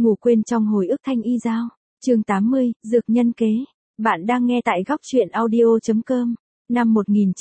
Ngủ quên trong hồi ức Thanh Y Giao. Chương 80, Dược nhân kế. Bạn đang nghe tại góc truyện audio.com. Năm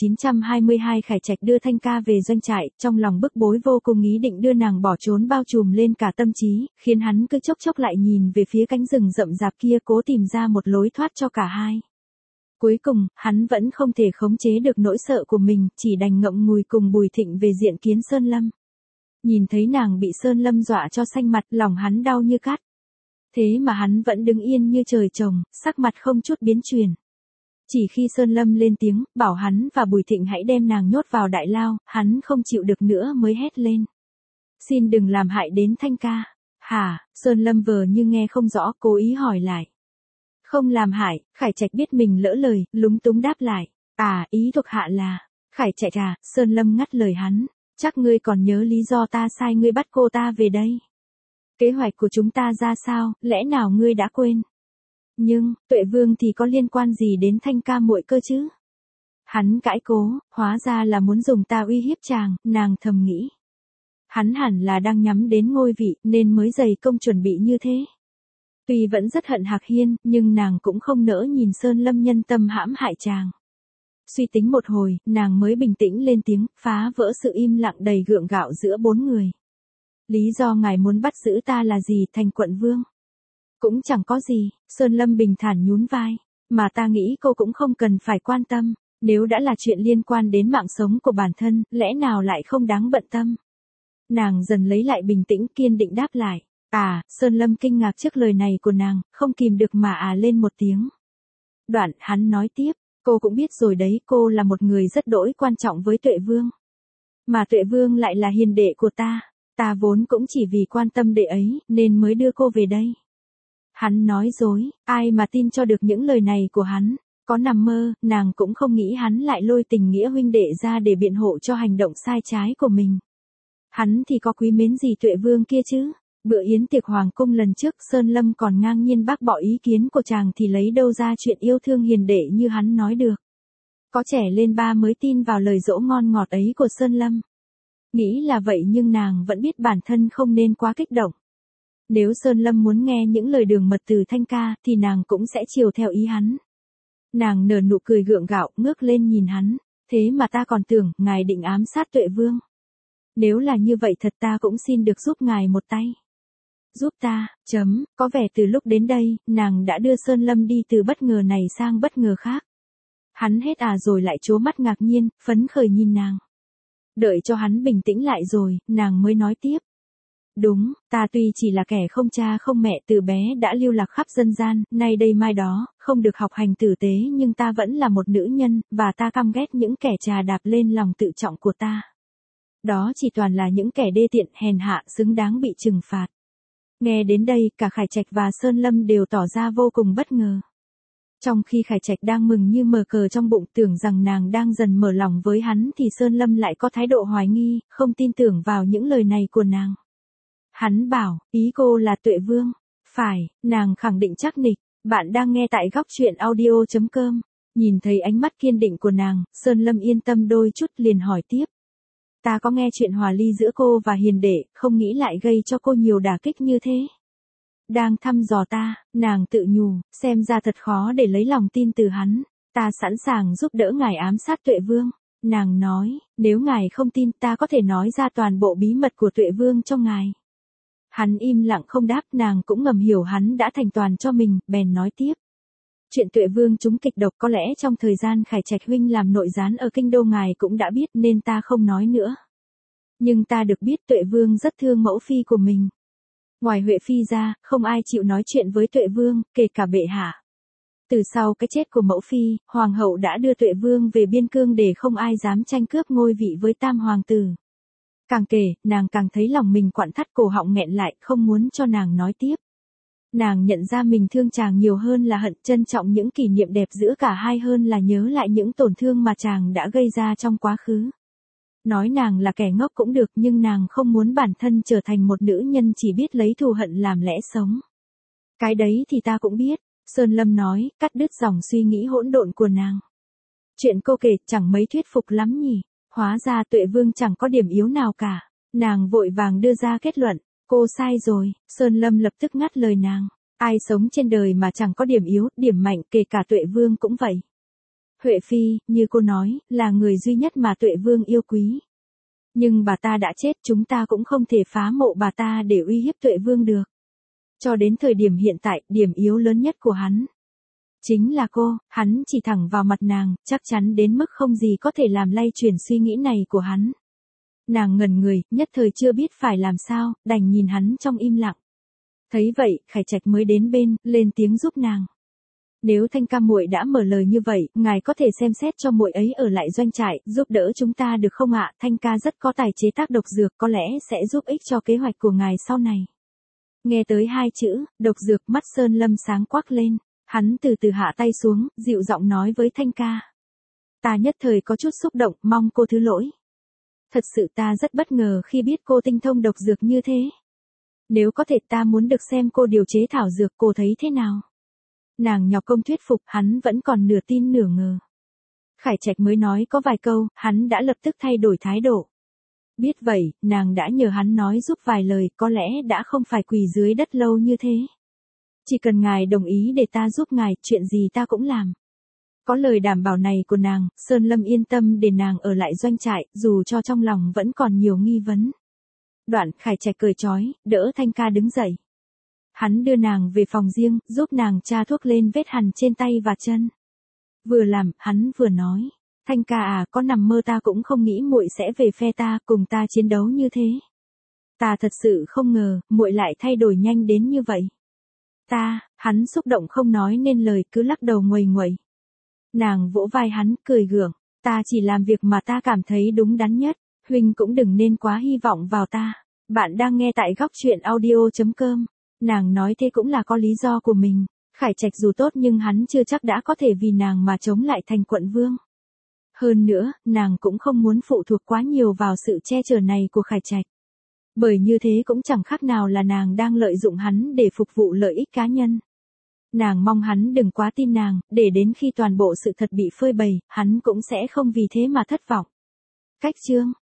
1922 Khải Trạch đưa Thanh Ca về doanh trại, trong lòng bức bối vô cùng ý định đưa nàng bỏ trốn bao trùm lên cả tâm trí, khiến hắn cứ chốc chốc lại nhìn về phía cánh rừng rậm rạp kia cố tìm ra một lối thoát cho cả hai. Cuối cùng, hắn vẫn không thể khống chế được nỗi sợ của mình, chỉ đành ngậm ngùi cùng Bùi Thịnh về diện kiến Sơn Lâm. Nhìn thấy nàng bị Sơn Lâm dọa cho xanh mặt, lòng hắn đau như cắt. Thế mà hắn vẫn đứng yên như trời trồng, sắc mặt không chút biến chuyển. Chỉ khi Sơn Lâm lên tiếng, bảo hắn và Bùi Thịnh hãy đem nàng nhốt vào đại lao, hắn không chịu được nữa mới hét lên. Xin đừng làm hại đến Thanh Ca. Hả? Sơn Lâm vờ như nghe không rõ, cố ý hỏi lại. Không làm hại. Khải Trạch biết mình lỡ lời, lúng túng đáp lại. À, ý thuộc hạ là. Khải Trạch à? Sơn Lâm ngắt lời hắn. Chắc ngươi còn nhớ lý do ta sai ngươi bắt cô ta về đây. Kế hoạch của chúng ta ra sao, lẽ nào ngươi đã quên? Nhưng, Tuệ Vương thì có liên quan gì đến Thanh Ca muội cơ chứ? Hắn cãi cố, hóa ra là muốn dùng ta uy hiếp chàng, nàng thầm nghĩ. Hắn hẳn là đang nhắm đến ngôi vị, nên mới dày công chuẩn bị như thế. Tuy vẫn rất hận Hạc Hiên, nhưng nàng cũng không nỡ nhìn Sơn Lâm nhân tâm hãm hại chàng. Suy tính một hồi, nàng mới bình tĩnh lên tiếng, phá vỡ sự im lặng đầy gượng gạo giữa bốn người. Lý do ngài muốn bắt giữ ta là gì, Thành quận vương? Cũng chẳng có gì, Sơn Lâm bình thản nhún vai. Mà ta nghĩ cô cũng không cần phải quan tâm. Nếu đã là chuyện liên quan đến mạng sống của bản thân, lẽ nào lại không đáng bận tâm? Nàng dần lấy lại bình tĩnh, kiên định đáp lại. À, Sơn Lâm kinh ngạc trước lời này của nàng, không kìm được mà lên một tiếng. Đoạn, hắn nói tiếp, cô cũng biết rồi đấy, cô là một người rất đỗi quan trọng với Tuệ Vương. Mà Tuệ Vương lại là hiền đệ của ta. Ta vốn cũng chỉ vì quan tâm đệ ấy, nên mới đưa cô về đây. Hắn nói dối, ai mà tin cho được những lời này của hắn, có nằm mơ, nàng cũng không nghĩ hắn lại lôi tình nghĩa huynh đệ ra để biện hộ cho hành động sai trái của mình. Hắn thì có quý mến gì Tuệ Vương kia chứ? Bữa yến tiệc hoàng cung lần trước Sơn Lâm còn ngang nhiên bác bỏ ý kiến của chàng thì lấy đâu ra chuyện yêu thương hiền đệ như hắn nói được. Có trẻ lên ba mới tin vào lời dỗ ngon ngọt ấy của Sơn Lâm. Nghĩ là vậy nhưng nàng vẫn biết bản thân không nên quá kích động. Nếu Sơn Lâm muốn nghe những lời đường mật từ Thanh Ca thì nàng cũng sẽ chiều theo ý hắn. Nàng nở nụ cười gượng gạo, ngước lên nhìn hắn. Thế mà ta còn tưởng ngài định ám sát Tuệ Vương. Nếu là như vậy thật ta cũng xin được giúp ngài một tay. Giúp ta, có vẻ từ lúc đến đây, nàng đã đưa Sơn Lâm đi từ bất ngờ này sang bất ngờ khác. Hắn hết rồi lại trố mắt ngạc nhiên, phấn khởi nhìn nàng. Đợi cho hắn bình tĩnh lại rồi, nàng mới nói tiếp. Đúng, ta tuy chỉ là kẻ không cha không mẹ từ bé đã lưu lạc khắp dân gian, nay đây mai đó, không được học hành tử tế nhưng ta vẫn là một nữ nhân, và ta căm ghét những kẻ trà đạp lên lòng tự trọng của ta. Đó chỉ toàn là những kẻ đê tiện hèn hạ xứng đáng bị trừng phạt. Nghe đến đây, cả Khải Trạch và Sơn Lâm đều tỏ ra vô cùng bất ngờ. Trong khi Khải Trạch đang mừng như mờ cờ trong bụng tưởng rằng nàng đang dần mở lòng với hắn thì Sơn Lâm lại có thái độ hoài nghi, không tin tưởng vào những lời này của nàng. Hắn bảo, ý cô là Tuệ Vương. Phải, nàng khẳng định chắc nịch. Bạn đang nghe tại góc truyện audio.com. Nhìn thấy ánh mắt kiên định của nàng, Sơn Lâm yên tâm đôi chút liền hỏi tiếp. Ta có nghe chuyện hòa ly giữa cô và hiền đệ, không nghĩ lại gây cho cô nhiều đả kích như thế. Đang thăm dò ta, nàng tự nhủ, xem ra thật khó để lấy lòng tin từ hắn. Ta sẵn sàng giúp đỡ ngài ám sát Tuệ Vương. Nàng nói, nếu ngài không tin ta có thể nói ra toàn bộ bí mật của Tuệ Vương cho ngài. Hắn im lặng không đáp, nàng cũng ngầm hiểu hắn đã thành toàn cho mình, bèn nói tiếp. Chuyện Tuệ Vương trúng kịch độc có lẽ trong thời gian Khải Trạch huynh làm nội gián ở kinh đô ngài cũng đã biết nên ta không nói nữa. Nhưng ta được biết Tuệ Vương rất thương mẫu phi của mình. Ngoài Huệ phi ra, không ai chịu nói chuyện với Tuệ Vương, kể cả bệ hạ. Từ sau cái chết của mẫu phi, hoàng hậu đã đưa Tuệ Vương về biên cương để không ai dám tranh cướp ngôi vị với tam hoàng tử. Càng kể, nàng càng thấy lòng mình quặn thắt cổ họng nghẹn lại, không muốn cho nàng nói tiếp. Nàng nhận ra mình thương chàng nhiều hơn là hận, trân trọng những kỷ niệm đẹp giữa cả hai hơn là nhớ lại những tổn thương mà chàng đã gây ra trong quá khứ. Nói nàng là kẻ ngốc cũng được nhưng nàng không muốn bản thân trở thành một nữ nhân chỉ biết lấy thù hận làm lẽ sống. Cái đấy thì ta cũng biết, Sơn Lâm nói, cắt đứt dòng suy nghĩ hỗn độn của nàng. Chuyện cô kể chẳng mấy thuyết phục lắm nhỉ, hóa ra Tuệ Vương chẳng có điểm yếu nào cả. Nàng vội vàng đưa ra kết luận, Cô sai rồi, Sơn Lâm lập tức ngắt lời nàng. Ai sống trên đời mà chẳng có điểm yếu, điểm mạnh, kể cả Tuệ Vương cũng vậy. Huệ Phi, như cô nói, là người duy nhất mà Tuệ Vương yêu quý. Nhưng bà ta đã chết, chúng ta cũng không thể phá mộ bà ta để uy hiếp Tuệ Vương được. Cho đến thời điểm hiện tại, điểm yếu lớn nhất của hắn chính là cô. Hắn chỉ thẳng vào mặt nàng, chắc chắn đến mức không gì có thể làm lay chuyển suy nghĩ này của hắn. Nàng ngẩn người, nhất thời chưa biết phải làm sao, đành nhìn hắn trong im lặng. Thấy vậy, Khải Trạch mới đến bên, lên tiếng giúp nàng. Nếu Thanh ca muội đã mở lời như vậy, ngài có thể xem xét cho muội ấy ở lại doanh trại, giúp đỡ chúng ta được không ạ? Thanh ca rất có tài chế tác độc dược, có lẽ sẽ giúp ích cho kế hoạch của ngài sau này. Nghe tới hai chữ, độc dược, mắt Sơn Lâm sáng quắc lên. Hắn từ từ hạ tay xuống, dịu giọng nói với Thanh ca. Ta nhất thời có chút xúc động, mong cô thứ lỗi. Thật sự ta rất bất ngờ khi biết cô tinh thông độc dược như thế. Nếu có thể ta muốn được xem cô điều chế thảo dược, cô thấy thế nào? Nàng nhọc công thuyết phục, hắn vẫn còn nửa tin nửa ngờ. Khải Trạch mới nói có vài câu, hắn đã lập tức thay đổi thái độ. Biết vậy, nàng đã nhờ hắn nói giúp vài lời, có lẽ đã không phải quỳ dưới đất lâu như thế. Chỉ cần ngài đồng ý để ta giúp ngài, chuyện gì ta cũng làm. Có lời đảm bảo này của nàng, Sơn Lâm yên tâm để nàng ở lại doanh trại, dù cho trong lòng vẫn còn nhiều nghi vấn. Đoạn, Khải Trạch cười trói, đỡ Thanh ca đứng dậy. Hắn đưa nàng về phòng riêng, giúp nàng tra thuốc lên vết hằn trên tay và chân. Vừa làm, hắn vừa nói. Thanh ca à, có nằm mơ ta cũng không nghĩ muội sẽ về phe ta, cùng ta chiến đấu như thế. Ta thật sự không ngờ, muội lại thay đổi nhanh đến như vậy. Hắn xúc động không nói nên lời, cứ lắc đầu nguầy nguậy. Nàng vỗ vai hắn, cười gượng. Ta chỉ làm việc mà ta cảm thấy đúng đắn nhất. Huynh cũng đừng nên quá hy vọng vào ta. Bạn đang nghe tại góc truyện audio.com. Nàng nói thế cũng là có lý do của mình. Khải Trạch dù tốt nhưng hắn chưa chắc đã có thể vì nàng mà chống lại thành quận vương. Hơn nữa, nàng cũng không muốn phụ thuộc quá nhiều vào sự che chở này của Khải Trạch. Bởi như thế cũng chẳng khác nào là nàng đang lợi dụng hắn để phục vụ lợi ích cá nhân. Nàng mong hắn đừng quá tin nàng, để đến khi toàn bộ sự thật bị phơi bày, hắn cũng sẽ không vì thế mà thất vọng. Cách chương